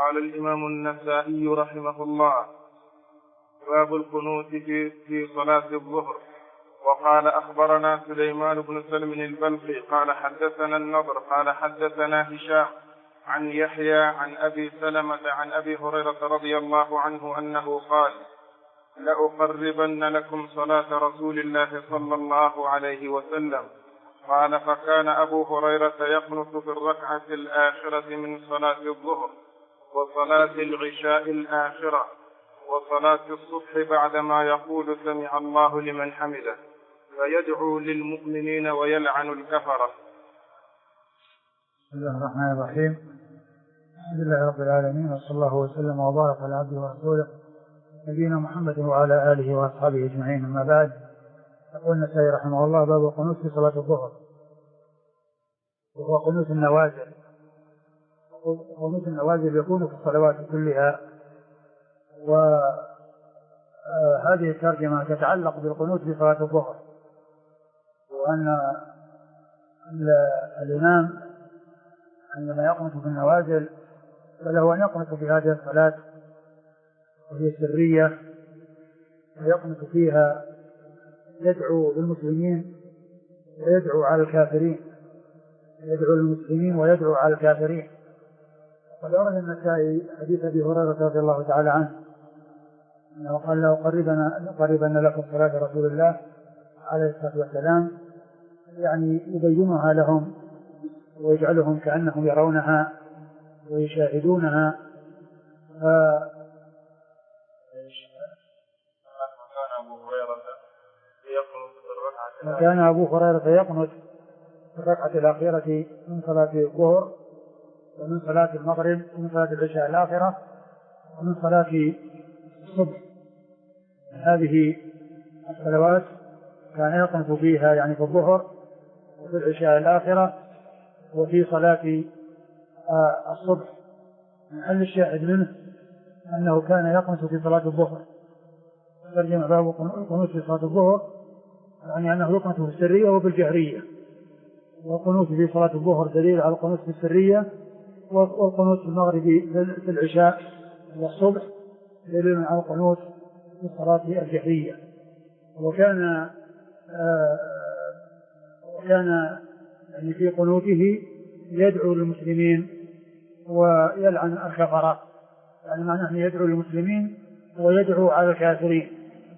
قال الإمام النسائي رحمه الله: باب القنوت في صلاة الظهر. وقال: أخبرنا سليمان بن سلم البلخي قال حدثنا النضر قال حدثنا هشام عن يحيى عن أبي سلمة عن أبي هريرة رضي الله عنه أنه قال: لأقربن لكم صلاة رسول الله صلى الله عليه وسلم. قال: فكان أبو هريرة يقنط في الركعة الآخرة من صلاة الظهر وصلاة العشاء الآخرة وصلاة الصبح بعدما يقول سمع الله لمن حمده، فيدعو للمؤمنين ويلعن الكفرة. بسم الله الرحمن الرحيم. الحمد لله رب العالمين، وصلى الله وسلم وبارك على عبده ورسوله نبينا محمد وعلى آله وأصحابه أجمعين. أما بعد، يقول النسائي رحمه الله: باب القنوت في صلاة الظهر، وهو قنوت النوازل. قنوت النوازل يكون في الصلوات كلها، وهذه الترجمة تتعلق بالقنوت في صلاة الظهر، وأن الإمام عندما يقنط في النوازل فله أن يقنط في هذه الصلاة وهي سرية، ويقنط فيها يدعو للمسلمين ويدعو على الكافرين، يدعو للمسلمين ويدعو على الكافرين. قد أورد النسائي حديث أبي هريرة رضي الله تعالى عنه أنه قال: لأقربن لكم صلاة رسول الله عليه الصلاة والسلام، يعني يبينها لهم ويجعلهم كأنهم يرونها ويشاهدونها. كان أبو هريرة يقنط في الركعة الأخيرة من صلاة الظهر ومن صلاة المغرب ومن صلاة العشاء الآخرة ومن صلاة الصبح. هذه الصلوات كان يقنط فيها، يعني في الظهر وفي العشاء الآخرة وفي صلاة الصبح. محل الشاهد منه أنه كان يقنط في صلاة الظهر. ترجم باب القنوت في صلاة الظهر يعني أنه يقنط في السرية وفي الجهرية، والقنوت في صلاة الظهر دليل على القنوت في السرية، والقنوت في المغرب في العشاء والصبح دليل على القنوت في الصلاة الجهرية. وكان يعني في قنوته يدعو للمسلمين ويلعن الكفرة، يعني معناه أنه يدعو للمسلمين ويدعو على الكافرين.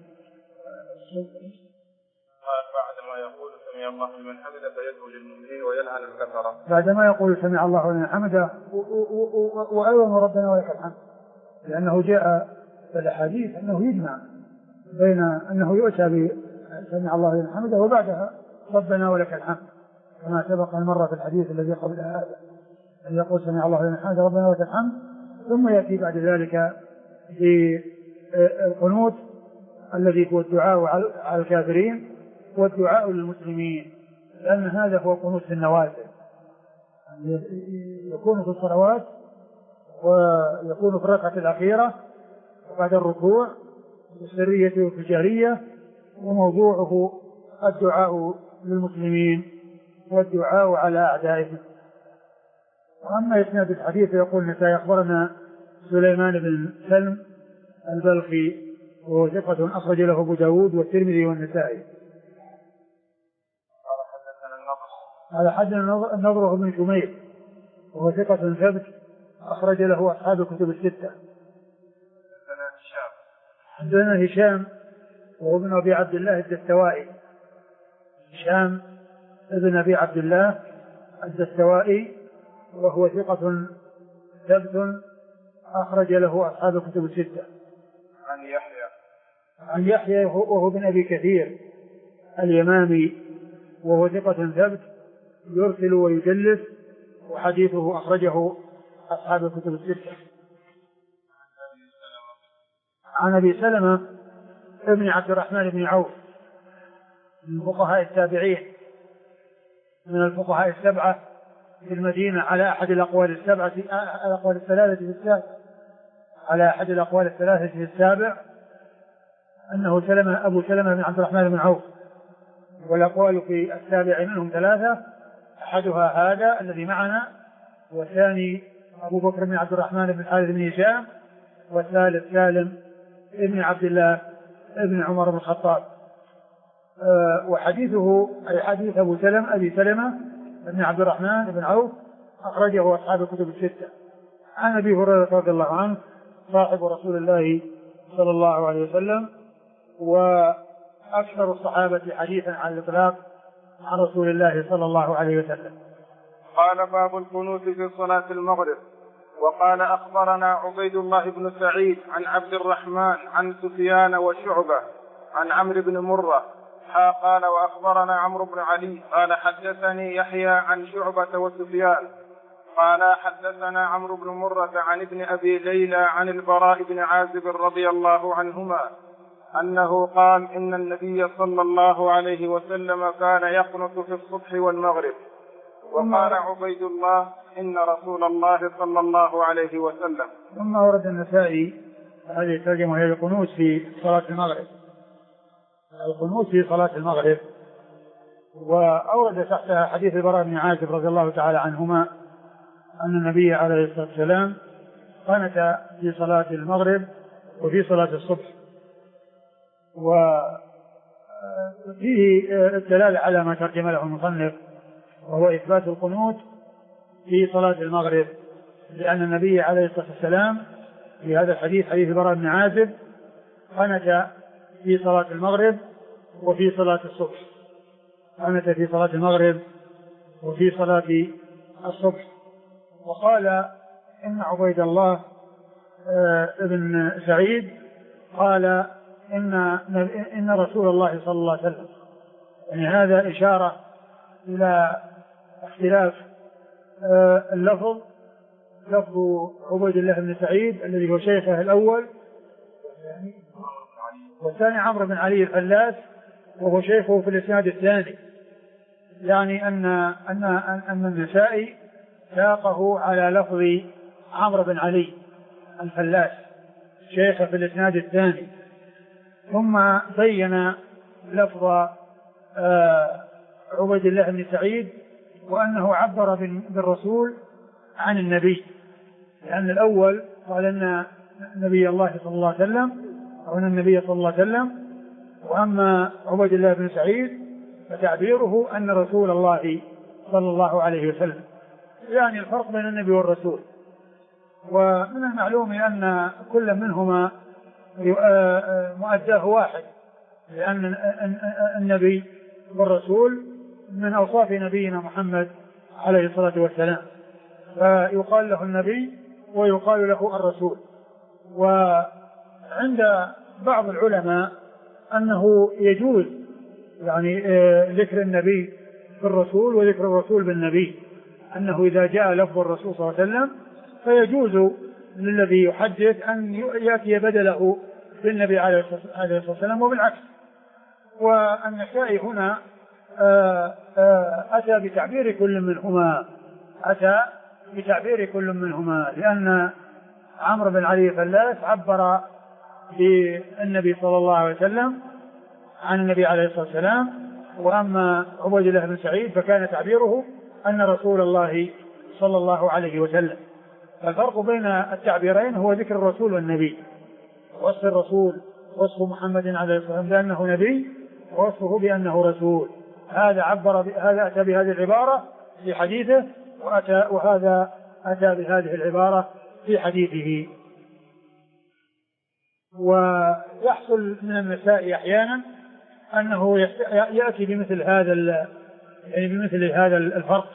بعدما يقول سمع الله لمن حمده فيدعو للمؤمنين ويلعن الكفرة. بعدما يقول سمع الله لمن حمده وأيضا ربنا ولك الحمد، لأنه جاء في الحديث أنه يجمع بين أنه يؤتى بسمع الله لمن حمده وبعدها ربنا ولك الحمد، كما سبق المرة في الحديث الذي قبل هذا أن يقول سمع الله لمن حمده ربنا ولك الحمد، ثم يأتي بعد ذلك بالقنوت الذي هو الدعاء على الكافرين والدعاء للمسلمين، لأن هذا هو قنوت النوازل، يكون في الصلوات ويكون في الركعة الأخيرة وبعد الركوع في السرية وفي الجهرية، وموضوعه الدعاء للمسلمين والدعاء على أعدائهم. وأما إسناد الحديث يقول النسائي: أخبرنا سليمان بن سلم البلخي وهو ثقة أخرج له أبو داود والترمذي والنسائي. هذا حدثنا النضر بن شميل وهو ثقة ثبت أخرج له أصحاب الكتب الستة. حدثنا هشام وهو ابن أبي عبد الله الدستوائي، هشام ابن أبي عبد الله الدستوائي وهو ثقة ثبت أخرج له أصحاب الكتب الستة. عن يحيى وهو ابن أبي كثير اليمامي وهو ثقة ثبت يرسل ويدلس، وحديثه أخرجه أصحاب الكتب الستة. عن أبي سلمة ابن عبد الرحمن بن عوف من فقهاء التابعين، من الفقهاء السبعة في المدينة على أحد الأقوال السبعة، الأقوال الثلاثة في السابع، على أحد الأقوال الثلاثة في السابع أنه أبو سلمة بن عبد الرحمن بن عوف، والأقوال في السابع منهم ثلاثة، أحدها هذا الذي معنا، والثاني أبو بكر بن عبد الرحمن بن الحارث بن هشام، والثالث سالم ابن عبد الله ابن عمر بن الخطاب. وحديثه أي حديث أبي سلمة بن عبد الرحمن بن عوف أخرجه أصحاب الكتب الستة عن أبي هريرة رضي الله عنه صاحب رسول الله صلى الله عليه وسلم، وأكثر الصحابة حديثا على الإطلاق عن رسول الله صلى الله عليه وسلم. قال باب القنوت في صلاة المغرب. وقال أخبرنا عبيد الله بن سعيد عن عبد الرحمن عن سفيان وشعبة عن عمرو بن مرة قال وأخبرنا عمرو بن علي قال حدثني يحيى عن شعبة وسفيان قال حدثنا عمرو بن مرة عن ابن أبي ليلى عن البراء بن عازب رضي الله عنهما أنه قال إن النبي صلى الله عليه وسلم كان يقنط في الصبح والمغرب. وقال عبيد الله إن رسول الله صلى الله عليه وسلم. ثم ورد النسائي هذه الترجمة هي القنوت في صلاة المغرب، القنوت في صلاة المغرب، وأورد تحتها حديث البراء بن عازب رضي الله تعالى عنهما أن النبي عليه الصلاة والسلام قنت في صلاة المغرب وفي صلاة الصبح. وفيه الدلالة على ما ترجم له المصنف، وهو إثبات القنوت في صلاة المغرب، لأن النبي عليه الصلاة والسلام في هذا الحديث حديث البراء بن عازب قنت في صلاة المغرب وفي صلاة الصبح، قنت في صلاة المغرب وفي صلاة الصبح. وقال إن عبيد الله ابن سعيد قال إن رسول الله صلى الله عليه وسلم، يعني هذا إشارة إلى اختلاف اللفظ، لفظ عبيد الله بن سعيد الذي هو شيخه الأول، والثاني عمرو بن علي الفلاس وهو شيخه في الإسناد الثاني، يعني أن النسائي ساقه على لفظ عمرو بن علي الفلاس شيخه في الإسناد الثاني، ثم بين لفظ عبيد الله بن سعيد وأنه عبر بالرسول عن النبي، لأن الأول قال أن نبي الله صلى الله عليه وسلم أو أن النبي صلى الله عليه وسلم، وأما عبيد الله بن سعيد فتعبيره أن رسول الله صلى الله عليه وسلم، يعني الفرق بين النبي والرسول. ومن المعلوم أن كل منهما مؤداه واحد، لأن النبي والرسول من أوصاف نبينا محمد عليه الصلاة والسلام، فيقال له النبي ويقال له الرسول. وعند بعض العلماء أنه يجوز يعني ذكر النبي بالرسول وذكر الرسول بالنبي، أنه إذا جاء لفظ الرسول صلى الله عليه وسلم فيجوز للذي يحدث أن يأتي بدله بالنبي عليه الصلاة والسلام وبالعكس. والنسائي هنا أتى بتعبير كل منهما، لأن عمرو بن علي الفلاس عبر بالنبي صلى الله عليه وسلم عن النبي عليه الصلاة والسلام، وأما عبيد الله بن سعيد فكان تعبيره أن رسول الله صلى الله عليه وسلم. فالفرق بين التعبيرين هو ذكر الرسول والنبي، وصف الرسول وصف محمد عليه الصلاة والسلام بأنه نبي، ووصفه بأنه رسول. هذا أتى بهذه العبارة في حديثه، وهذا أتى بهذه العبارة في حديثه. ويحصل من النساء أحيانا أنه يأتي بمثل هذا الفرق،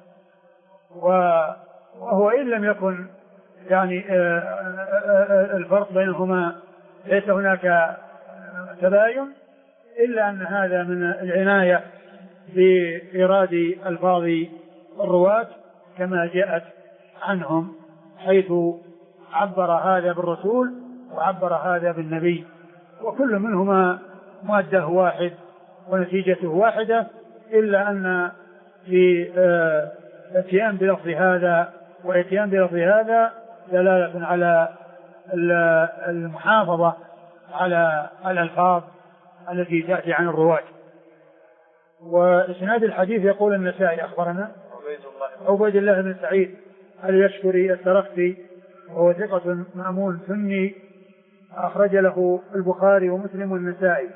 وهو إن لم يكن يعني الفرق بينهما ليس هناك تباين، إلا أن هذا من العناية بإيراد ألفاظ الرواة كما جاءت عنهم، حيث عبر هذا بالرسول وعبر هذا بالنبي، وكل منهما مادة واحد ونتيجته واحدة، إلا أن في اتيان بلفظ هذا واتيان بلفظ هذا دلالة على المحافظة على الألفاظ التي تأتي عن الرواة. وإسناد الحديث يقول النسائي أخبرنا عبيد الله بن سعيد اليشكري السرخسي وهو ثقة مأمون سني أخرج له البخاري ومسلم والنسائي.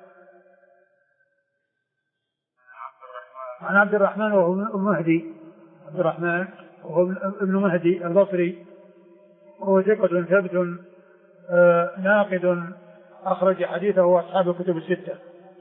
عن عبد الرحمن وهو مهدي، عبد الرحمن وهو ابن مهدي البصري وهو ثقة ثبت ناقد أخرج حديثه أصحاب الكتب الستة.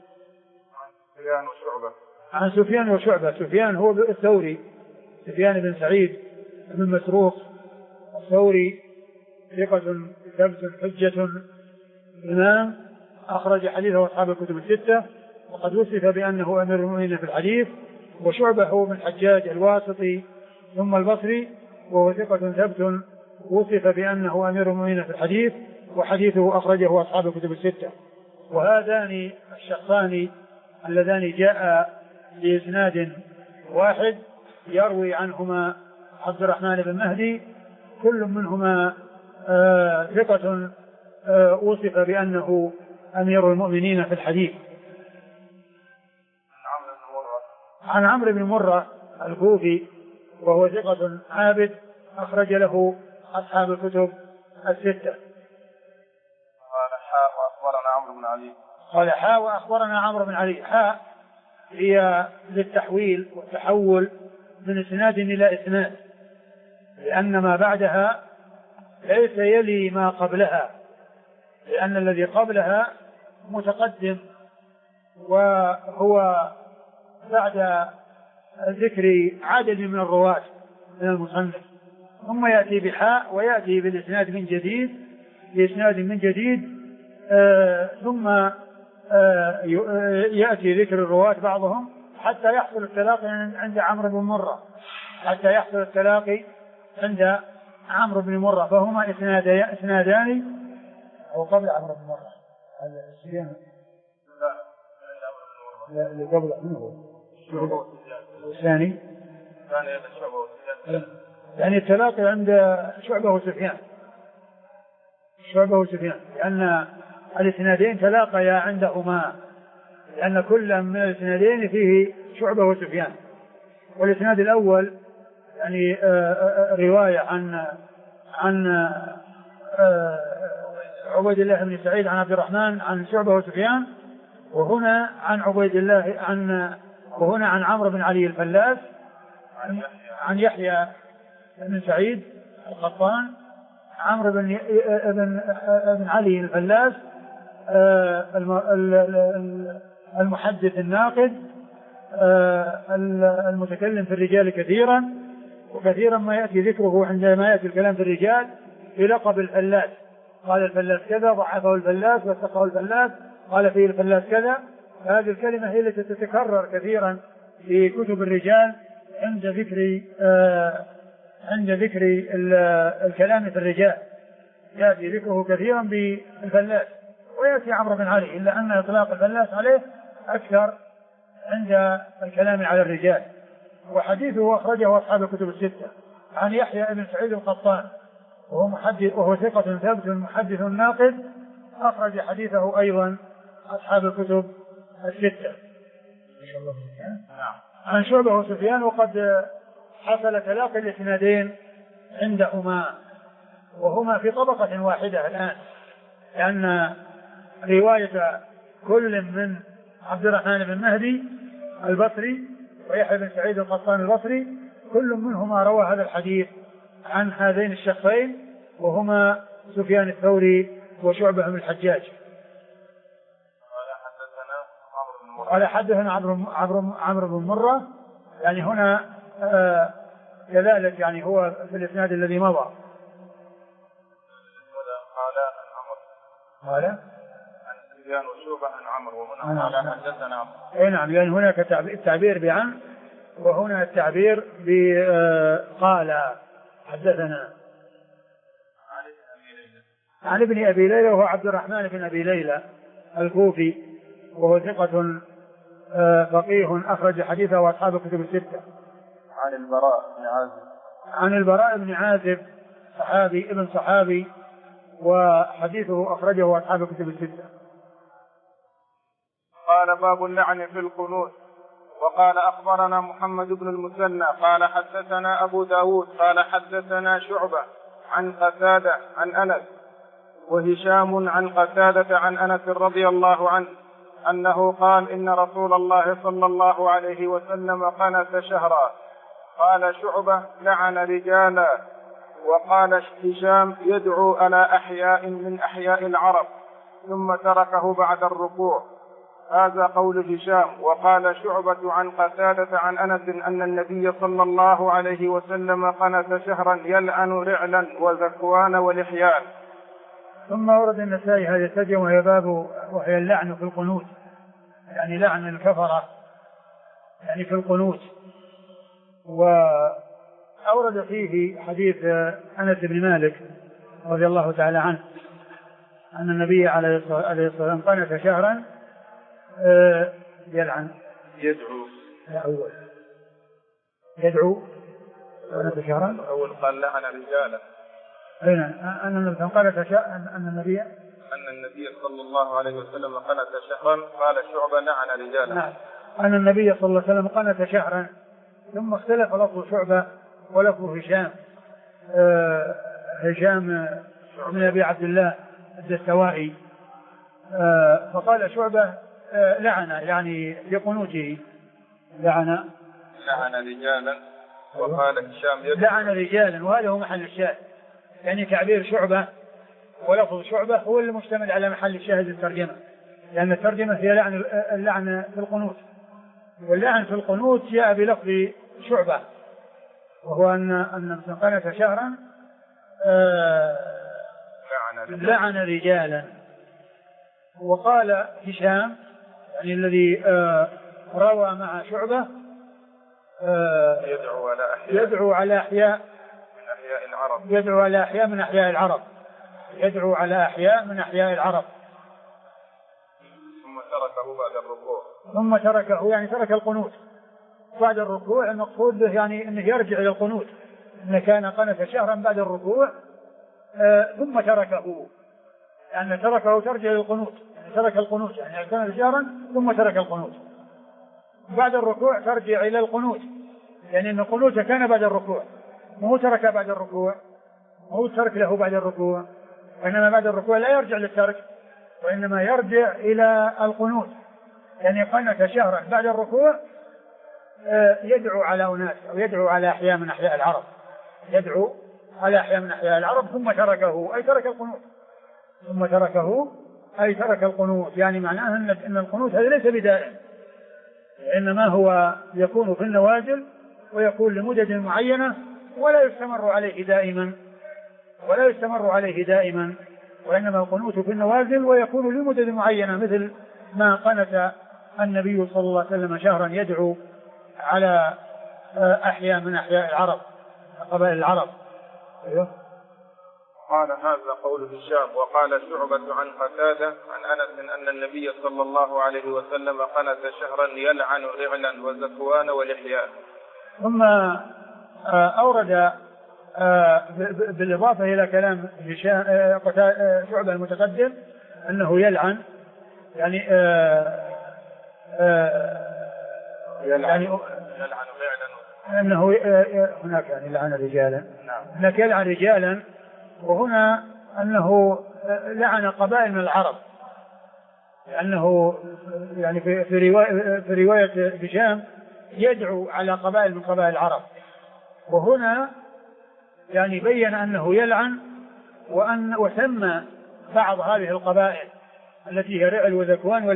عن سفيان وشعبة. سفيان هو الثوري، سفيان بن سعيد بن مسروق الثوري ثقة ثبت حجة إمام أخرج حديثه أصحاب الكتب الستة، وقد وصف بأنه أمير المؤمنين في الحديث. وشعبة هو بن الحجاج الواسطي ثم البصري وهو ثقة ثبت وصف بأنه أمير المؤمنين في الحديث، وحديثه أخرجه أصحاب الكتب الستة. وهذان الشخصان اللذان جاء بإسناد واحد يروي عنهما عبد الرحمن بن مهدي، كل منهما ثقة وصف بأنه أمير المؤمنين في الحديث. عن عمرو بن مرة الكوفي وهو ثقة عابد أخرج له أصحاب الكتب الستة. قال حاء وأخبرنا عمرو بن علي. قال حاء وأخبرنا عمرو بن علي. حاء هي للتحويل والتحول من إسناد إلى إسناد، لأن ما بعدها ليس يلي ما قبلها، لأن الذي قبلها متقدم وهو بعد ذكر عدد من الرواة من المصنف، ثم يأتي بحاء ويأتي بالإسناد من جديد بإسناد من جديد، ثم يأتي ذكر الرواة بعضهم حتى يحصل التلاقي عند عمرو بن مرة، حتى يحصل التلاقي عند عمرو بن مرة، فهما إسنادان. أو قبل عمرو بن مرة اللي قبل منه الثاني يعني التلاقي عند شعبة وسفيان، شعبة وسفيان، لأن الإسنادين تلاقيا عندهما، لأن كل من الإسنادين فيه شعبة وسفيان. والإسناد الأول يعني رواية عن عبيد الله بن سعيد عن عبد الرحمن عن شعبة وسفيان، وهنا عن عبيد الله وهنا عن عمرو بن علي الفلاس عن يحيى بن سعيد القطان، عمرو بن علي الفلاس المحدث الناقد المتكلم في الرجال كثيرا، وكثيرا ما يأتي ذكره عندما يأتي الكلام في الرجال بلقب الفلاس، قال الفلاس كذا، ضعفه الفلاس وثقه الفلاس، قال فيه الفلاس كذا. هذه الكلمة هي التي تتكرر كثيرا في كتب الرجال عند ذكر الكلام في الرجال، يأتي ذكره كثيرا بالفلاس، ويأتي عمرو بن علي، إلا أن إطلاق الفلاس عليه أكثر عند الكلام على الرجال. وحديثه أخرجه أصحاب الكتب الستة. عن يحيى بن سعيد القطان وهو ثقة ثابت محدث ناقد أخرج حديثه أيضا أصحاب الكتب الستة. عن شعبة وسفيان، وقد حصل تلاقي الإسنادين عندهما وهما في طبقة واحدة الآن، لأن رواية كل من عبد الرحمن بن مهدي البصري ويحيى بن سعيد القطان البصري كل منهما روى هذا الحديث عن هذين الشخصين، وهما سفيان الثوري وشعبة بن الحجاج. قال حدثنا عمرو بن مرة، يعني هنا دلالة يعني هو في الإسناد الذي مضى. قال عن سفيان وشعبة عن عمرو، وهنا قال حدثنا عمرو. اي نعم، لأن هناك التعبير بعن، وهنا التعبير بقال حدثنا. عن ابن أبي ليلى وهو عبد الرحمن بن أبي ليلى الكوفي، وهو ثقة فقيه أخرج حديثه وأصحاب الكتب الستة. عن البراء بن عازب. عن البراء بن عازب صحابي ابن صحابي، وحديثه أخرجه أصحاب الكتب الستة. قال باب اللعن في القنوت. وقال أخبرنا محمد بن المثنى قال حدثنا أبو داود قال حدثنا شعبة عن قتادة عن أنس وهشام عن قتادة عن أنس رضي الله عنه أنه قال إن رسول الله صلى الله عليه وسلم قنت شهرا. قال شعبة لعن رجالا. وقال هشام يدعو على أحياء من أحياء العرب ثم تركه بعد الركوع. هذا قول هشام. وقال شعبة عن قتادة عن أنس أن النبي صلى الله عليه وسلم قنت شهرا يلعن رعلا وذكوان ولحيان. ثم ورد النسائي هذه الترجمة وهي باب وهي اللعن في القنوت، يعني لعن الكفرة يعني في القنوت. وأورد فيه حديث أنس بن مالك رضي الله تعالى عنه أن النبي عليه الصلاة والسلام قنت شهرا يلعن يدعو قنت شهرا. أول قال لعن رجالا أن النبي صلى الله عليه وسلم قنت شهرا. قال شعبة لعن رجالا. نعم. أن النبي صلى الله عليه وسلم قنت شهرا. ثم اختلف لفظ شعبة ولفظ هشام. هشام بن أبي عبد الله الدستوائي فقال شعبة لعن يعني في قنوته لعن رجالا. وقال هشام لعن رجالا، وهذا هو محل الشاهد، يعني تعبير شعبة ولفظ شعبة هو المشتمل على محل الشاهد الترجمة، لأن الترجمة هي اللعن في القنوت، واللعن في القنوت جاء بلفظ شعبة وهو أن قنت شهرا لعن رجالا. وقال هشام يعني الذي روى مع شعبة يدعو على أحياء من أحياء العرب ثم تركه يعني ترك القنوت بعد الركوع. المقصود به يعني أنه يرجع إلى القنوت، أنه كان قنت شهرا بعد الركوع ثم تركه، يعني تركه ترجع إلى القنوت، يعني ترك القنوت، يعني قنت شهرا ثم ترك القنوت بعد الركوع ترجع إلى القنوت، يعني أن القنوت كان بعد الركوع، مو ترك بعد الركوع، مو ترك له بعد الركوع، وإنما بعد الركوع لا يرجع للترك وإنما يرجع إلى القنوت. يعني قنت شهرا بعد الركوع يدعو على أناس أو يدعو على أحياء من أحياء العرب، يدعو على أحياء من أحياء العرب ثم تركه أي ترك القنوت، ثم تركه أي ترك القنوت. يعني معناه أن القنوت هذا ليس بدائم، إنما هو يكون في النوازل ويكون لمدد معينة ولا يستمر عليه دائما وإنما القنوت في النوازل ويكون لمدد معينة، مثل ما قنت النبي صلى الله عليه وسلم شهرا يدعو على أحياء من أحياء العرب قبائل العرب. قال هذا قول هشام. وقال شعبة عن قتادة عن أنس أن النبي صلى الله عليه وسلم قنت شهرا يلعن رعلا وزكوان ولحيان. ثم أورد بالإضافة إلى كلام شعبة المتقدم أنه يلعن يعني أنه هناك يعني لعن رجالا، هناك يلعن رجالا، وهنا أنه لعن قبائل من العرب، لأنه يعني في رواية هشام يدعو على قبائل من قبائل العرب، وهنا يعني بين أنه يلعن وسمى بعض هذه القبائل التي هي رعل وذكوان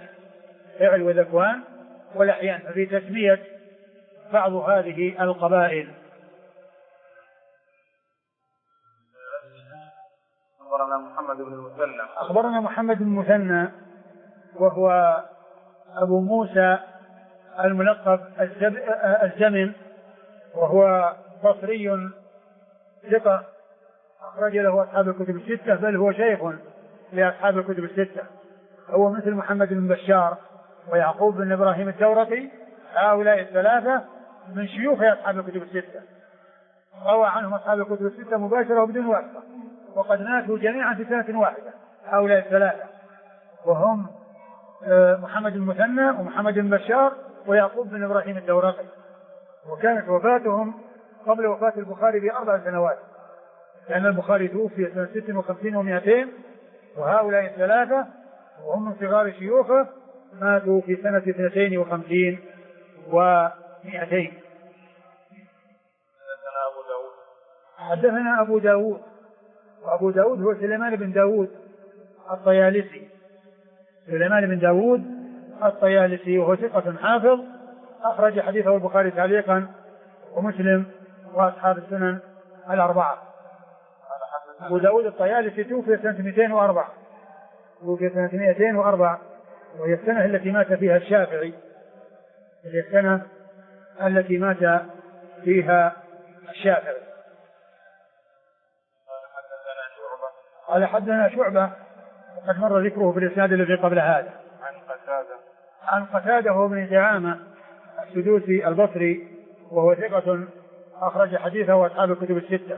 ولحيان، ففي تسمية بعض هذه القبائل. أخبرنا محمد بن المثنى وهو أبو موسى الملقب الزمن، وهو بصري ثقة أخرج له أصحاب الكتب الستة، بل هو شيخ لأصحاب الكتب الستة، هو مثل محمد بن بشار ويعقوب بن إبراهيم الدورقي، هؤلاء الثلاثة من شيوخ أصحاب الكتب الستة، روى عنهم أصحاب الكتب الستة مباشرة وبدون واسطة، وقد ماتوا جميعا في سنة واحدة هؤلاء الثلاثة، وهم محمد المثنى ومحمد بن بشار ويعقوب بن إبراهيم الدورقي، وكانت وفاتهم قبل وفاة البخاري ب4 سنوات، لأن البخاري توفي سنة 56 و200، وهؤلاء الثلاثة وهم من صغار شيوخه ماتوا في سنة 52 و200. حدثنا أبو داود، وأبو داود هو سليمان بن داود الطيالسي، سليمان بن داود الطيالسي، وهو ثقة حافظ، أخرج حديثه البخاري تعليقا ومسلم وأصحاب السنن الأربعة. أبو داود الطيالسي توفي سنة 204، توفي سنة 204، وهي السنة التي مات فيها الشافعي، هي السنة التي مات فيها الشافعي. قال حدثنا شعبة وقد مر ذكره في الإسناد الذي قبل هذا. عن قتادة هو بن دعامة السدوسي البصري، وهو ثقة أخرج حديثه وأصحاب الكتب الستة.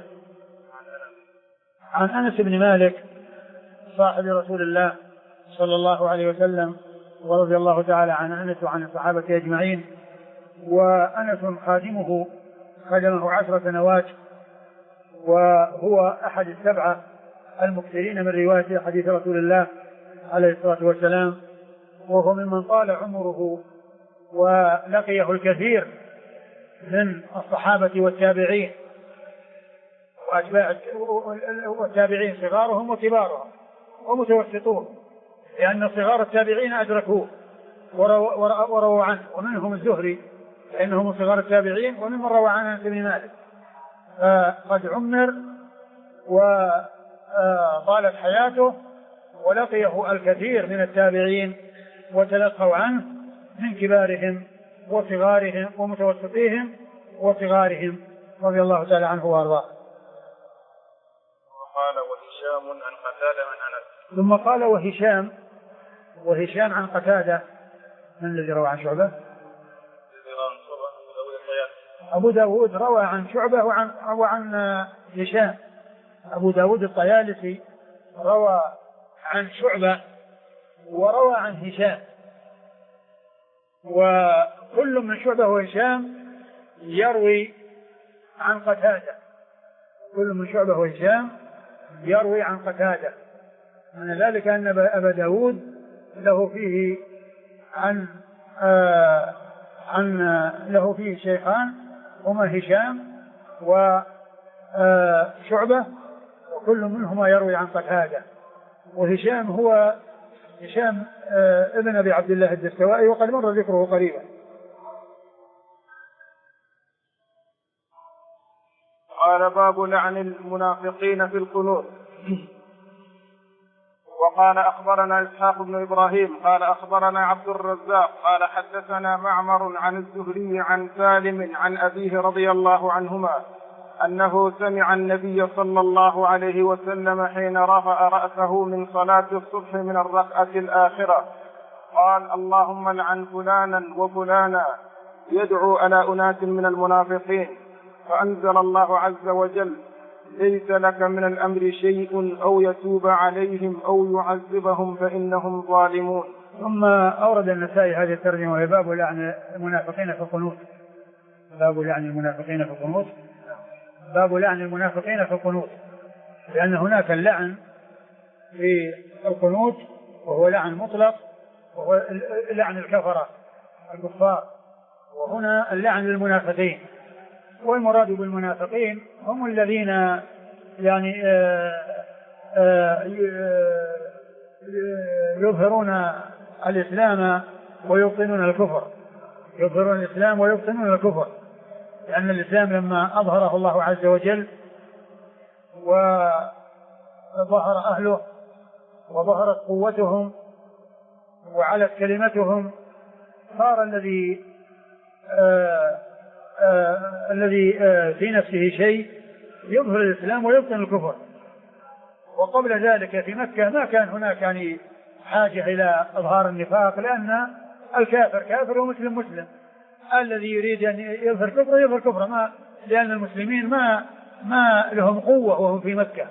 عن أنس بن مالك صاحب رسول الله صلى الله عليه وسلم، ورضي الله تعالى عن أنس وعن الصحابة أجمعين. وأنس خادمه 10 سنوات، وهو أحد السبعة المكثرين من رواية حديث رسول الله عليه الصلاة والسلام، وهو ممن طال عمره ولقيه الكثير من الصحابة والتابعين وأتباع والتابعين، صغارهم وكبارهم ومتوسطون، لأن صغار التابعين أدركوه ورووا عنه، ومنهم الزهري لأنه من صغار التابعين، وممن روى عن أنس بن مالك. فقد عمر وطالت حياته ولقيه الكثير من التابعين وتلقوا عنه من كبارهم وصغارهم ومتوسطيهم وصغارهم، رضي الله تعالى عنه وارضاه. قال وهشام عن قتادة عن أنس. ثم قال وهشام عن قتادة. من الذي روى عن شعبة؟ أبو داود روى عن شعبة وعن هشام. أبو داود الطيالسي روى عن شعبة وروى عن هشام، وكل من شعبة وهشام يروي عن قتادة، كل من شعبة وهشام يروي عن قتادة. من ذلك أن أبا داود له فيه شيخان هما هشام وشعبة، وكل منهما يروي عن قتادة. وهشام هو هشام ابن أبي عبد الله الدستوائي، وقد مر ذكره قريبا. قال باب لعن المنافقين في القنوت. وقال أخبرنا إسحاق بن إبراهيم قال أخبرنا عبد الرزاق قال حدثنا معمر عن الزهري عن سالم عن أبيه رضي الله عنهما أنه سمع النبي صلى الله عليه وسلم حين رفع رأسه من صلاة الصبح من الركعة الآخرة قال اللهم لعن فلانا وفلانا، يدعو على أناس من المنافقين، فأنزل الله عز وجل ليس لك من الأمر شيء أو يتوب عليهم أو يعذبهم فإنهم ظالمون. ثم أورد النسائي هذه الترجمة وهي باب لعن المنافقين في القنوت. باب لعن المنافقين في القنوت، باب لعن المنافقين في القنوت، لأن هناك اللعن في القنوت وهو لعن مطلق، وهو لعن الكفرة الكفار، وهنا اللعن للمنافقين. والمراد بالمنافقين هم الذين يعني يظهرون الإسلام ويبطنون الكفر، يظهرون الإسلام ويبطنون الكفر، لأن الإسلام لما أظهره الله عز وجل وظهر أهله وظهرت قوتهم وعلت كلمتهم، صار الذي في نفسه شيء يظهر الإسلام ويبطن الكفر. وقبل ذلك في مكة ما كان هناك يعني حاجة إلى إظهار النفاق، لأن الكافر كافر ومسلم مسلم، الذي يريد أن يظهر كفر يظهر كفر، لأن المسلمين ما لهم قوة وهم في مكة،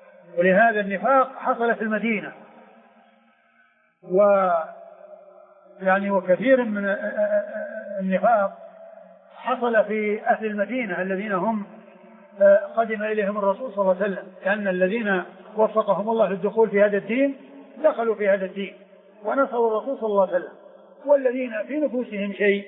ولهذا النفاق حصل في المدينة. يعني وكثير من النفاق حصل في أهل المدينة الذين هم قدم إليهم الرسول صلى الله عليه وسلم، لأن الذين وفقهم الله للدخول في هذا الدين دخلوا في هذا الدين ونصروا الرسول صلى الله عليه وسلم، والذين في نفوسهم شيء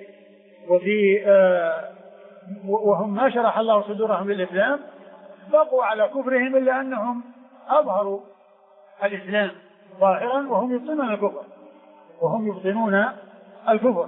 وهم ما شرح الله صدورهم للإسلام بقوا على كفرهم، إلا أنهم أظهروا الإسلام ظاهرا وهم يبطنون الكفر.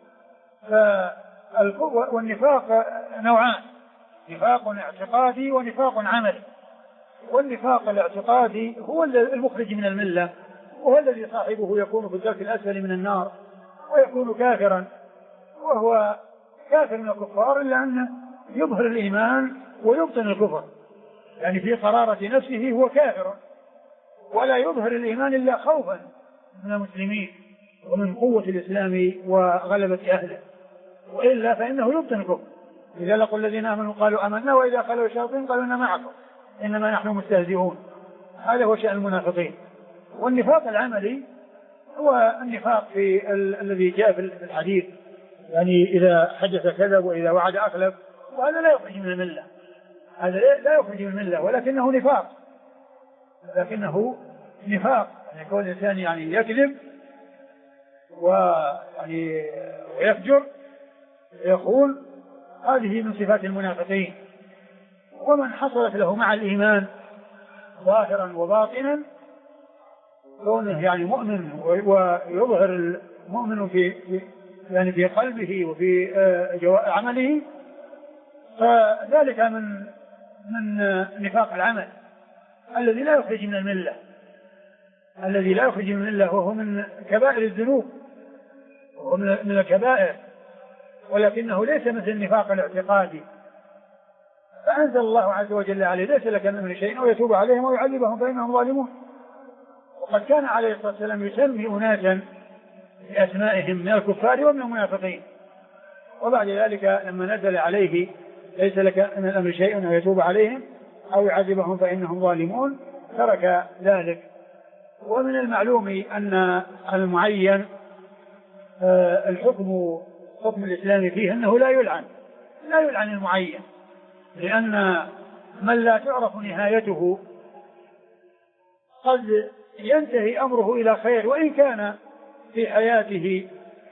والنفاق نوعان: نفاق اعتقادي ونفاق عملي. والنفاق الاعتقادي هو المخرج من الملة، وهو الذي صاحبه يكون في الدرك الأسفل من النار ويكون كافرا، وهو كافر من الكفار إلا أنه يظهر الإيمان ويبطن الكفر، يعني في قرارة نفسه هو كافر ولا يظهر الإيمان إلا خوفا من المسلمين ومن قوة الإسلام وغلبة أهله، وإلا فإنه يبطن الكفر. إذا لقوا الذين آمنوا قالوا آمنا وإذا خلوا الشياطين قالوا إنا معكم إنما نحن مستهزئون. هذا هو شأن المنافقين. والنفاق العملي هو النفاق الذي جاء في الحديث، يعني إذا حدث كذب وإذا وعد أخلف، وهذا لا يخرج من الملة، هذا لا يخرج من الملة، ولكنه نفاق يعني يكون الإنسان يعني يكذب ويفجر ويخون، هذه من صفات المنافقين. ومن حصلت له مع الإيمان ظاهرا وباطنا كونه يعني مؤمن ويظهر المؤمن في قلبه وفي عمله، فذلك من نفاق العمل الذي لا يخرج من الملة، وهو من كبائر الذنوب وهو من الكبائر، ولكنه ليس مثل النفاق الاعتقادي. فأنزل الله عز وجل عليه: ليس لك من شيء ويتوب عليهم ويعذبهم فإنهم ظالمون. وقد كان عليه الصلاة والسلام يسمي أناسا بأسمائهم من الكفار ومن المنافقين، وبعد ذلك لما نزل عليه: ليس لك من الأمر شيء ويتوب عليهم أو يعذبهم فإنهم ظالمون، ترك ذلك. ومن المعلوم أن المعين حكم الإسلام فيه أنه لا يلعن المعين، لأن من لا تعرف نهايته قد ينتهي أمره إلى خير وإن كان في حياته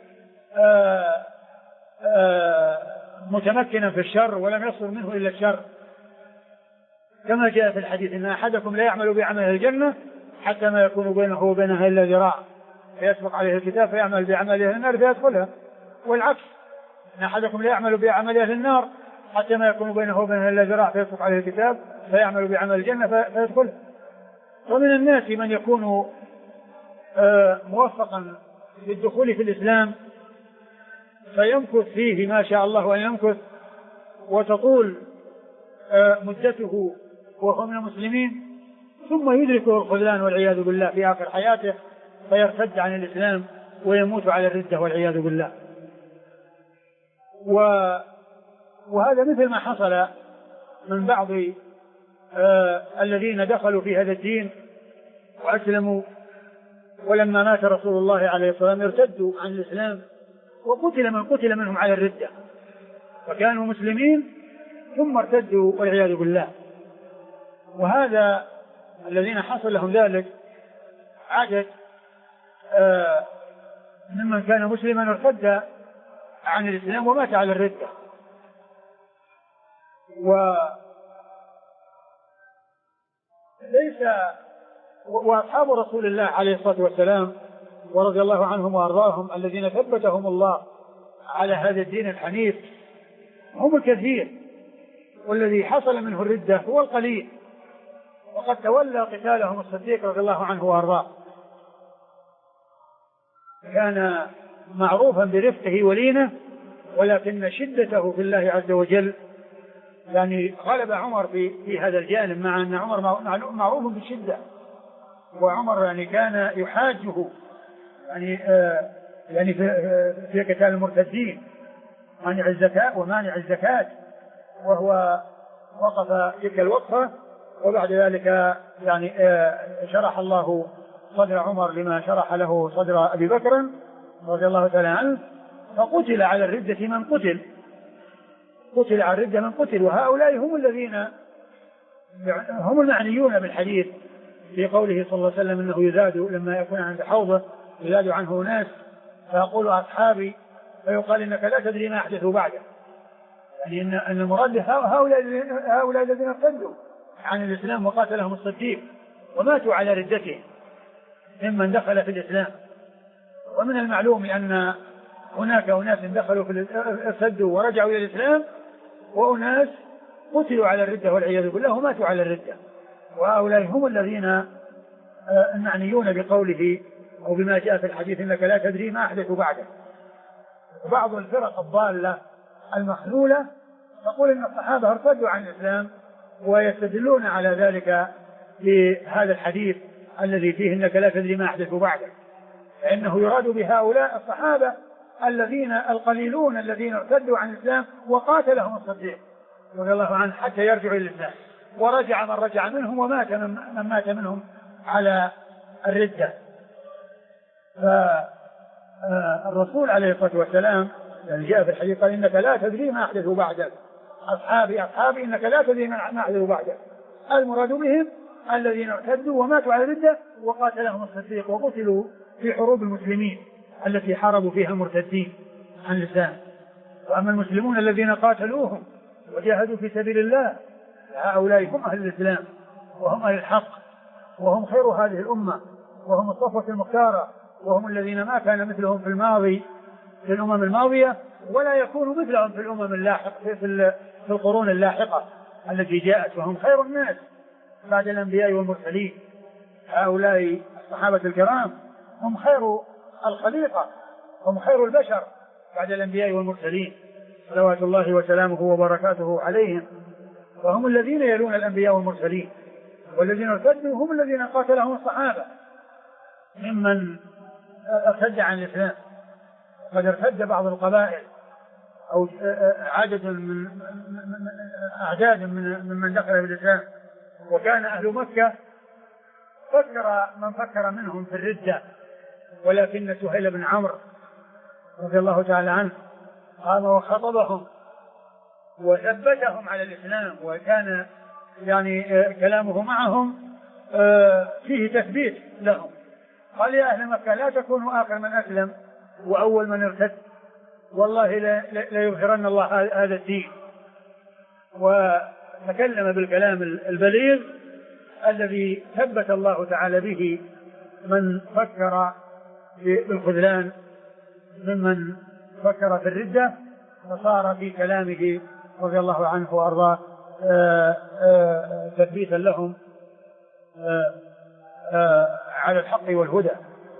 متمكنا في الشر ولم يصل منه إلا الشر، كما جاء في الحديث: إن أحدكم لا يعمل بعمل الجنة حتى ما يكون بينه وبينها إلا ذراع فيسبق عليه الكتاب فيعمل بعمل أهل النار فيدخلها، والعكس: إن أحدكم لا يعمل بعمل أهل النار حتى ما يكون بينه وبينها إلا ذراع فيسبق عليه الكتاب فيعمل بعمل الجنة فيدخلها. ومن الناس من يكون موفقا للدخول في الإسلام فيمكث فيه ما شاء الله أن يمكث وتطول مدته وهو من المسلمين، ثم يدركه الخذلان والعياذ بالله في آخر حياته فيرتد عن الإسلام ويموت على الردة والعياذ بالله. وهذا مثل ما حصل من بعض الذين دخلوا في هذا الدين وأسلموا، ولما مات رسول الله عليه الصلاة والسلام ارتدوا عن الإسلام وقتل من قتل منهم على الردة، فكانوا مسلمين ثم ارتدوا والعياذ بالله. وهذا الذين حصل لهم ذلك عدد ممن كان مسلما ارتد عن الإسلام ومات على الردة. وأصحاب رسول الله عليه الصلاة والسلام ورضي الله عنهم وأرضاهم الذين ثبتهم الله على هذا الدين الحنيف هم الكثير، والذي حصل منه الردة هو القليل، وقد تولى قتالهم الصديق رضي الله عنه وأرضاه، كان معروفا برفقه ولينه، ولكن شدته في الله عز وجل يعني غلب عمر في هذا الجانب، مع أن عمر معروف بالشدة، وعمر يعني كان يحاجه يعني في قتال المرتدين مانع الزكاة ومانع الزكاة، وهو وقف تلك الوقفة، وبعد ذلك يعني شرح الله صدر عمر لما شرح له صدر أبي بكر، رضي الله تعالى عنه، فقتل على الردة من قتل، قتل على الردة من قتل. وهؤلاء هم الذين هم المعنيون بالحديث في قوله صلى الله عليه وسلم انه يزاد لما يكون عند حوضه يزاد عنه ناس فيقول اصحابي، فيقال انك لا تدري ما احدثوا بعده. يعني ان المراد هؤلاء الذين ارتدوا عن الاسلام وقاتلهم الصديق وماتوا على ردتهم ممن دخل في الاسلام. ومن المعلوم ان هناك اناس دخلوا في ارتدوا ورجعوا الى الاسلام، واناس قتلوا على الردة والعياذ بالله وماتوا على الردة. وهؤلاء هم الذين المعنيون بقوله أو بما جاء في الحديث إنك لا تدري ما أحدث بعده. بعض الفرق الضالة المخذولة تقول إن الصحابة ارتدوا عن الإسلام ويستدلون على ذلك بهذا الحديث الذي فيه إنك لا تدري ما أحدث بعده، فإنه يراد بهؤلاء الصحابة الذين القليلون الذين ارتدوا عن الإسلام وقاتلهم الصديق رضي الله عنه حتى يرجعوا إلى الإسلام، ورجع من رجع منهم ومات من مات منهم على الردة. فالرسول عليه الصلاة والسلام يعني جاء في الحديث قال إنك لا تدري ما أحدث بعدك، أصحابي إنك لا تدري ما أحدث بعدك. المراد بهم الذين ارتدوا وماتوا على الردة وقاتلهم الصديق وقتلوا في حروب المسلمين التي حاربوا فيها المرتدين عن الإسلام. وأما المسلمون الذين قاتلوهم وجاهدوا في سبيل الله هؤلاء هم أهل الإسلام وهم أهل الحق وهم خير هذه الأمة وهم الصفوة المختارة، وهم الذين ما كان مثلهم في الماضي في الأمم الماضية ولا يكون مثلهم في الأمم اللاحقة في القرون اللاحقة التي جاءت، وهم خير الناس بعد الأنبياء والمرسلين. هؤلاء الصحابة الكرام هم خير الخليقة، هم خير البشر بعد الأنبياء والمرسلين صلوات الله وسلامه وبركاته عليهم، وهم الذين يلون الأنبياء والمرسلين. والذين ارتدوا هم الذين قاتلهم الصحابة ممن ارتد عن الإسلام. قد ارتد بعض القبائل أو أعداد ممن دخل في الإسلام، وكان أهل مكة فكر منهم في الردة، ولكن سهيل بن عمرو رضي الله تعالى عنه قام وخطبهم وثبتهم على الإسلام، وكان يعني كلامه معهم فيه تثبيت لهم. قال يا أهل مكة لا تكونوا آخر من أسلم وأول من ارتد، والله لا يظهرن الله هذا الدين. وتكلم بالكلام البليغ الذي ثبت الله تعالى به من فكر بالخذلان ممن فكر في الردة، فصار في كلامه رضي الله عنه وأرضاه تثبيتا لهم على الحق والهدى.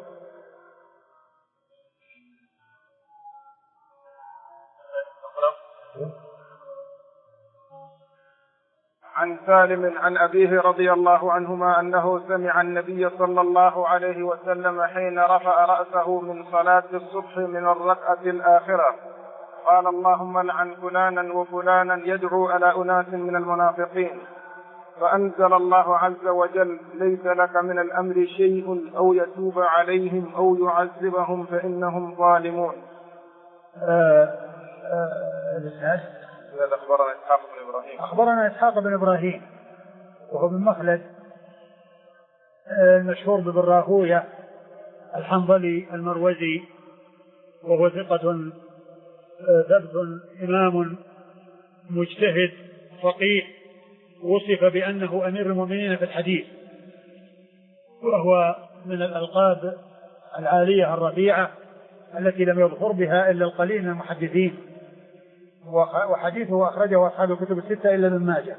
عن سالم عن أبيه رضي الله عنهما أنه سمع النبي صلى الله عليه وسلم حين رفع رأسه من صلاة الصبح من الركعة الآخرة قال اللهم لعن فلانا وفلانا يدعو على أناس من المنافقين، فأنزل الله عز وجل ليس لك من الأمر شيء أو يتوب عليهم أو يعذبهم فإنهم ظالمون. أخبرنا إسحاق بن إبراهيم وهو بن مخلد المشهور بابن راهوية الحنظلي المروزي، وهو ثقة ثبت إمام مجتهد فقيه، وصف بأنه أمير المؤمنين في الحديث، وهو من الألقاب العالية الرفيعة التي لم يظفر بها إلا القليل من المحدثين، وحديثه أخرجه أصحاب الكتب الستة إلا ابن ماجه.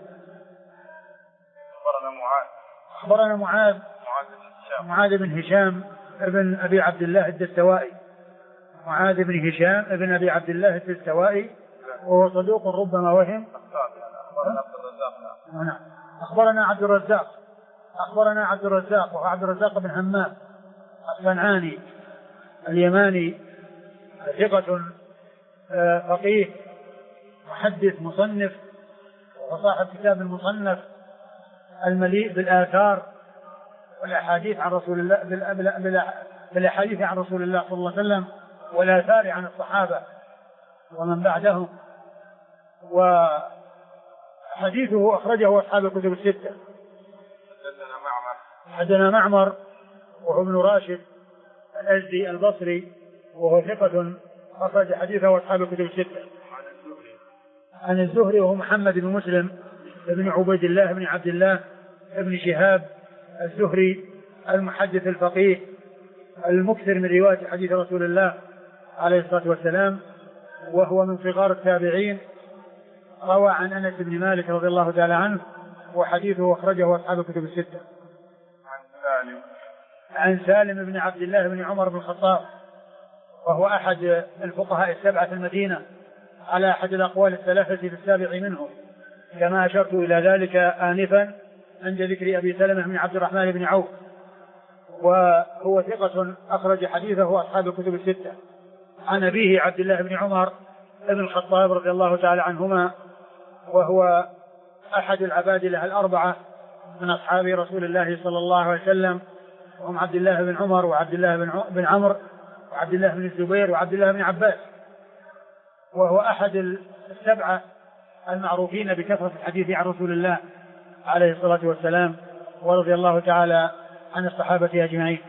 أخبرنا معاذ بن هشام ابن أبي عبد الله الدستوائي، معاذ بن هشام ابن أبي عبد الله الدستوائي وهو صدوق ربما وهم. أخبرنا عبد الرزاق وهو عبد الرزاق بن همام الصنعاني اليماني، ثقة فقيه محدث مصنف وصاحب كتاب المصنف المليء بالآثار والأحاديث عن رسول الله بالأحاديث عن رسول الله صلى الله عليه وسلم والآثار عن الصحابة ومن بعدهم. وحديثه أخرجه أصحاب الكتب الستة. حدثنا معمر وهو ابن راشد الأزدي البصري وهو ثقة أخرج حديثه أصحاب الكتب الستة. عن الزهري وهو محمد بن مسلم بن عبيد الله بن عبد الله بن شهاب الزهري المحدث الفقيه المكثر من رواية حديث رسول الله عليه الصلاة والسلام، وهو من صغار التابعين، روى عن أنس بن مالك رضي الله تعالى عنه وحديثه أخرجه أصحاب الكتب الستة. عن سالم بن عبد الله بن عمر بن الخطاب وهو أحد الفقهاء السبعة في المدينة على أحد الأقوال الثلاثة في السابع منهم، كما أشرت إلى ذلك آنفا عند ذكر أبي سلمة بن عبد الرحمن بن عوف، وهو ثقة أخرج حديثه أصحاب الكتب الستة. عن أبيه عبد الله بن عمر بن الخطاب رضي الله تعالى عنهما، وهو أحد العبادلة الأربعة من أصحاب رسول الله صلى الله عليه وسلم، وهم عبد الله بن عمر وعبد الله بن عمرو وعبد الله بن الزبير وعبد الله بن عباس، وهو أحد السبعة المعروفين بكثرة الحديث عن رسول الله عليه الصلاة والسلام، ورضي الله تعالى عن الصحابة أجمعين.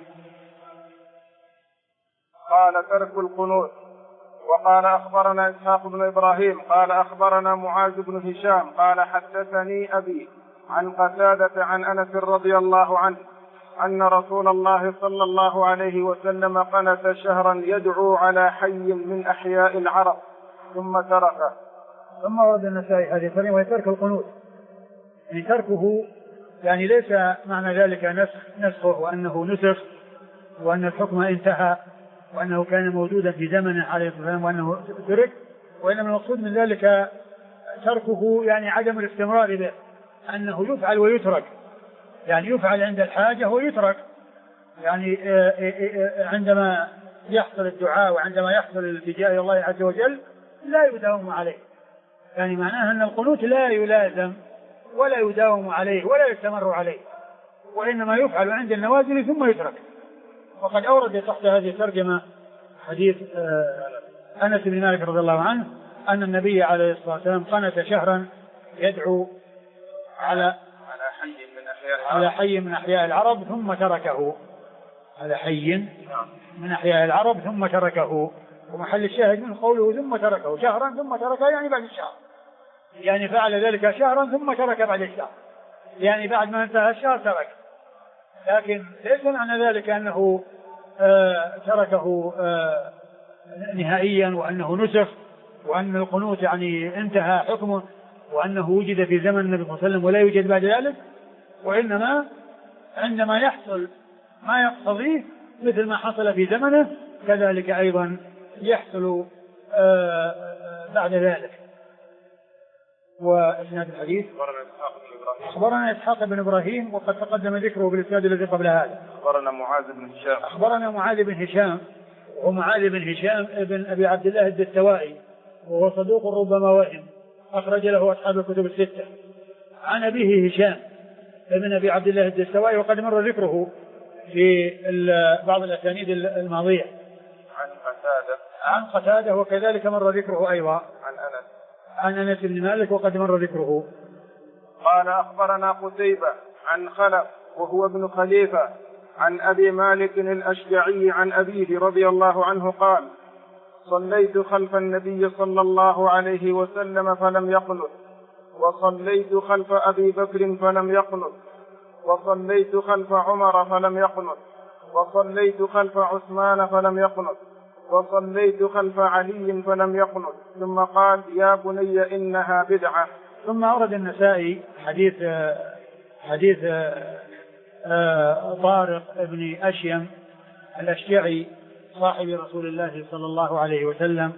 قال ترك القنوت. وقال أخبرنا إسحاق بن إبراهيم قال أخبرنا معاذ بن هشام قال حدثني أبي عن قتادة عن أنس رضي الله عنه أن رسول الله صلى الله عليه وسلم قنت شهرا يدعو على حي من أحياء العرب ثم تركه. ثم ورد النسائي هذه الكلمة وهي ترك القنوت، يعني تركه يعني ليس معنى ذلك نسخه وأنه نسخ وأن الحكم انتهى وأنه كان موجودا في زمنه عليه الصلاة والسلام وأنه ترك، وإنما المقصود من ذلك تركه يعني عدم الاستمرار به، أنه يفعل ويترك، يعني يفعل عند الحاجة ويترك، يعني عندما يحصل الدعاء وعندما يحصل الالتجاء إلى الله عز وجل لا يداوم عليه، يعني معناها أن القنوت لا يلازم ولا يداوم عليه ولا يستمر عليه، وإنما يفعل عند النوازل ثم يترك. وقد أورد تحت هذه الترجمة حديث أنس بن مالك رضي الله عنه أن النبي عليه الصلاة والسلام قنت شهرا يدعو على حي من أحياء العرب ثم تركه، على حي من أحياء العرب ثم تركه، ومحل الشاهد من قوله ثم تركه شهرا ثم تركه يعني بعد الشهر، يعني فعل ذلك شهرا ثم ترك بعد الشهر، يعني بعد ما انتهى الشهر ترك، لكن ليس معنى ذلك أنه تركه نهائيا وأنه نسخ وأن القنوت يعني انتهى حكمه وأنه وجد في زمن النبي صلى الله عليه وسلم ولا يوجد بعد ذلك، وإنما عندما يحصل ما يقتضيه مثل ما حصل في زمنه كذلك أيضا يحصل بعد ذلك. وإسناد الحديث أخبرنا إسحاق بن إبراهيم وقد تقدم ذكره بالإسناد الذي قبل هذا. أخبرنا معاذ بن هشام أخبرنا معاذ بن هشام ومعاذ بن هشام ابن أبي عبد الله الدستوائي وهو صدوق ربما وهم، أخرج له أصحاب الكتب الستة. عن أبيه هشام ابن أبي عبد الله الدستوائي وقد مر ذكره في بعض الأسانيد الماضية. عن قتادة وكذلك مر ذكره أيضا. عن أنس بن مالك وقد مر ذكره. قال أخبرنا قتيبة عن خلف وهو ابن خليفة عن أبي مالك الأشجعي عن أبيه رضي الله عنه قال صليت خلف النبي صلى الله عليه وسلم فلم يقنت، وصليت خلف أبي بكر فلم يقنت، وصليت خلف عمر فلم يقنت، وصليت خلف عثمان فلم يقنت، وصليت خلف علي فلم يقنت، ثم قال يا بني إنها بدعة. ثم أورد النسائي حديث طارق بن أشيم الأشجعي صاحب رسول الله صلى الله عليه وسلم،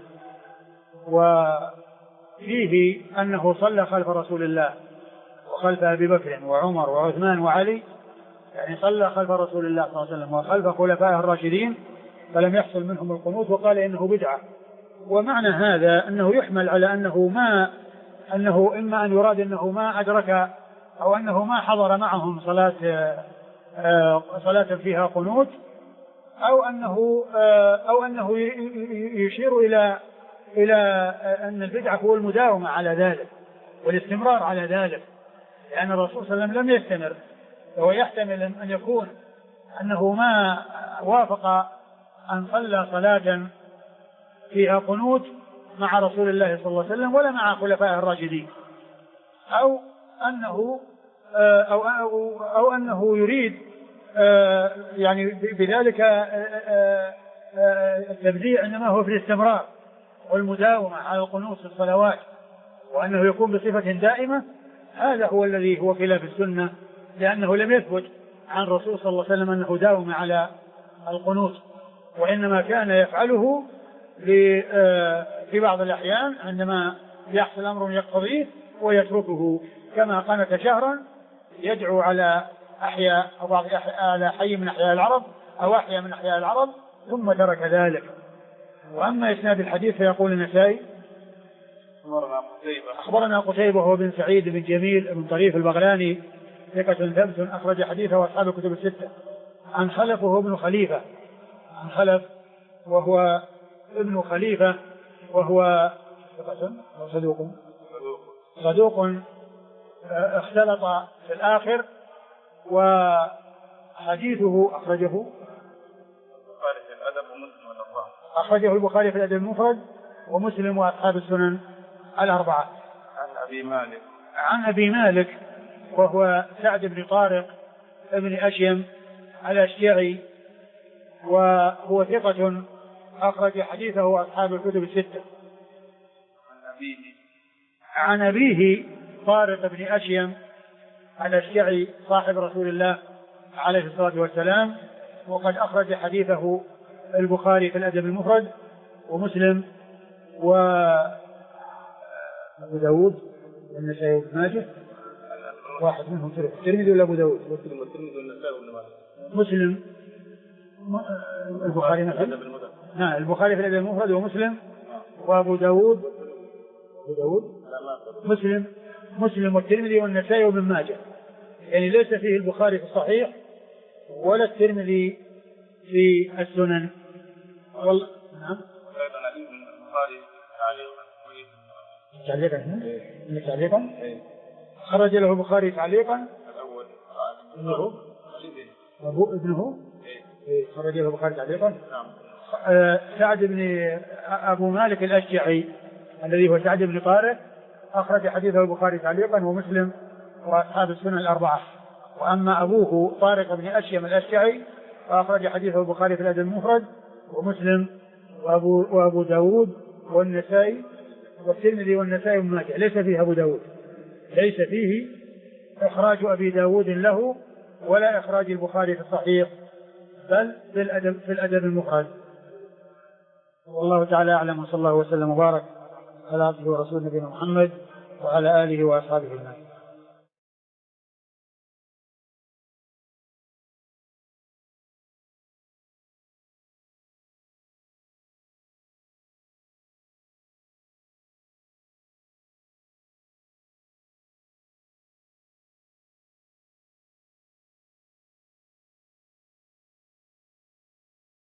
وفيه أنه صلى خلف رسول الله وخلف أبي بكر وعمر وعثمان وعلي، يعني صلى خلف رسول الله صلى الله عليه وسلم وخلف خلفائه الراشدين فلم يحصل منهم القنوت، وقال إنه بدعة. ومعنى هذا أنه يحمل على أنه إما أن يراد أنه ما أدرك أو أنه ما حضر معهم صلاة فيها قنوت، أو أنه يشير إلى أن البدعة هو المداومة على ذلك والاستمرار على ذلك، لأن الرسول صلى الله عليه وسلم لم يستمر. فهو يحتمل أن يكون أنه ما وافق أن صلى صلاة فيها قنوت مع رسول الله صلى الله عليه وسلم ولا مع خلفائه الراشدين، أو أنه يريد يعني بذلك التبديع إنما هو في الاستمرار والمداومة على القنوت في الصلوات، وأنه يكون بصفة دائمة. هذا هو الذي هو خلاف السنة، لأنه لم يثبت عن الرسول صلى الله عليه وسلم أنه داوم على القنوت، وإنما كان يفعله في بعض الأحيان عندما يحصل أمر يقتضيه ويتركه، كما قنت شهرا يدعو على أحياء أو بعض على حي من أحياء العرب أو أحياء من أحياء العرب ثم ترك ذلك. وأما إسناد الحديث فيقول النسائي أخبرنا قتيبة هو بن سعيد بن جميل بن طريف البغلاني ثقة ثبت أخرج حديثه أصحاب الكتب الستة. عن خلف وهو ابن خليفة، عن خلف وهو ابن خليفة وهو صدوق اختلط في الآخر، وحديثه أخرجه البخاري في الأدب المفرد ومسلم وأصحاب السنن الأربعة. عن أبي مالك وهو سعد بن طارق ابن أشيم الأشجعي، وهو ثقة أخرج حديثه أصحاب الكتب الستة. عن أبيه طارق بن أشيم الأشجعي صاحب رسول الله عليه الصلاة والسلام، وقد أخرج حديثه البخاري في الأدب المفرد ومسلم وأبو داود والنسائي وابن ماجه، واحد منهم الترمذي ولا أبو داود؟ مسلم البخاري نفسه، نعم البخاري في الأدب المفرد ومسلم وأبو داود مسلم والترمذي والنسائي وابن ماجه، يعني ليس فيه البخاري في الصحيح ولا الترمذي في السنن. والله نعم. تعليقا خرج له البخاري تعليقا ابنه خرج له البخاري تعليقا. سعد بن أبو مالك الأشجعي الذي هو سعد بن طارق أخرج حديثه البخاري تعليقا ومسلم وأصحاب السنن الأربعة. وأما أبوه طارق بن أشيم الأشجعي فأخرج حديثه البخاري في الأدب المفرد ومسلم وأبو داود والنسائي والترمذي والنسائي وابن ماجه. ليس فيه أبو داود، ليس فيه إخراج أبي داود له ولا إخراج البخاري في الصحيح، بل في الأدب المفرد. والله تعالى أعلم، وصلى الله وسلم وبارك على عبده ورسوله نبينا محمد وعلى آله وأصحابه أجمعين.